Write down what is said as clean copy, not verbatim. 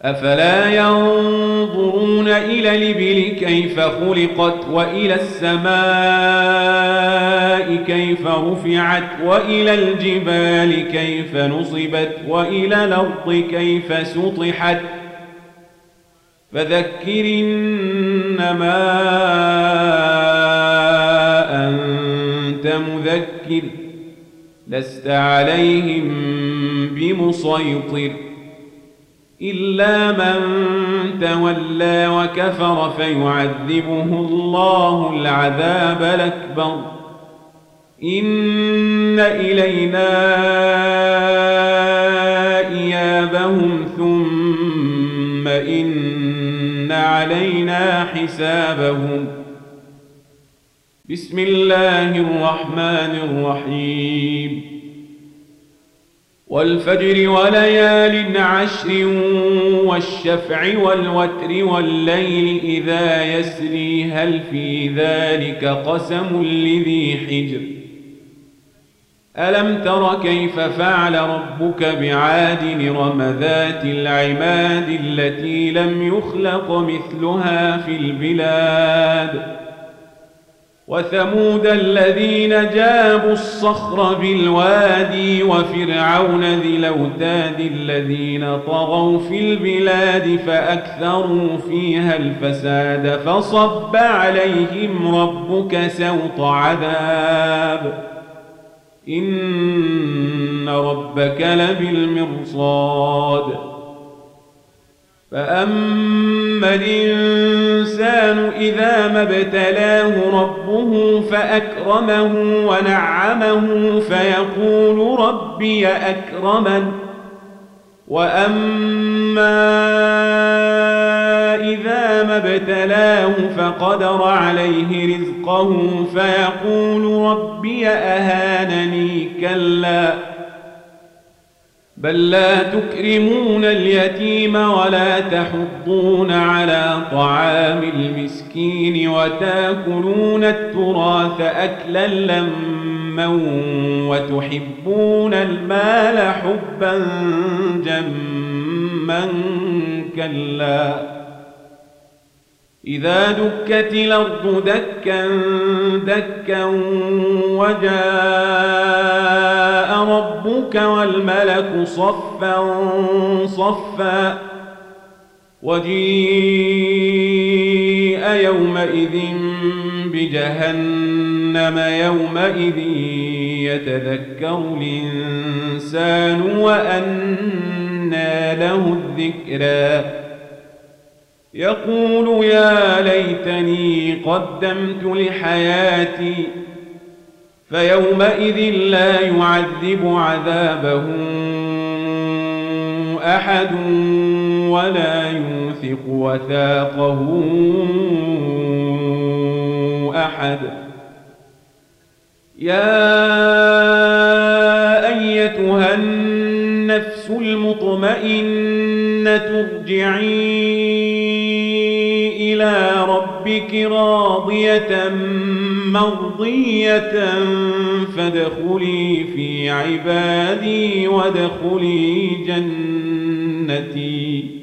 أفلا ينظرون إلى الإبل كيف خلقت وإلى السماء كيف رفعت وإلى الجبال كيف نصبت وإلى الأرض كيف سطحت فذكر إنما أنت مذكر لست عليهم بمسيطر إلا من تولى وكفر فيعذبه الله العذاب الأكبر إن إلينا إيابهم ثم إن علينا حسابهم بسم الله الرحمن الرحيم والفجر وليال عشر والشفع والوتر والليل إذا يسري هل في ذلك قسم لذي حجر ألم تر كيف فعل ربك بعاد إرم ذات العماد التي لم يخلق مثلها في البلاد وثمود الذين جابوا الصخر بالوادي وفرعون ذي الأوتاد الذين طغوا في البلاد فأكثروا فيها الفساد فصب عليهم ربك سوط عذاب إن ربك لبالمرصاد فأما الإنسان إذا ما ابتلاه ربه فأكرمه ونعمه فيقول ربي أكرمن وأما إذا ما ابتلاه فقدر عليه رزقه فيقول ربي أهانني كلا بل لا تكرمون اليتيم ولا تحضون على طعام المسكين وتاكلون التراث أكلا لما وتحبون المال حبا جما كلا إذا دكت الأرض دكا دكا وجاء ربك والملك صفا صفا وجيء يومئذ بجهنم يومئذ يتذكر الإنسان وأنى له الذكرى يقول يا ليتني قدمت لحياتي فيومئذ لا يعذب عذابه أحد ولا يوثق وثاقه أحد يا أيتها النفس المطمئنة ارجعي إلى ربك راضية مرضية فادخلي في عبادي وادخلي جنتي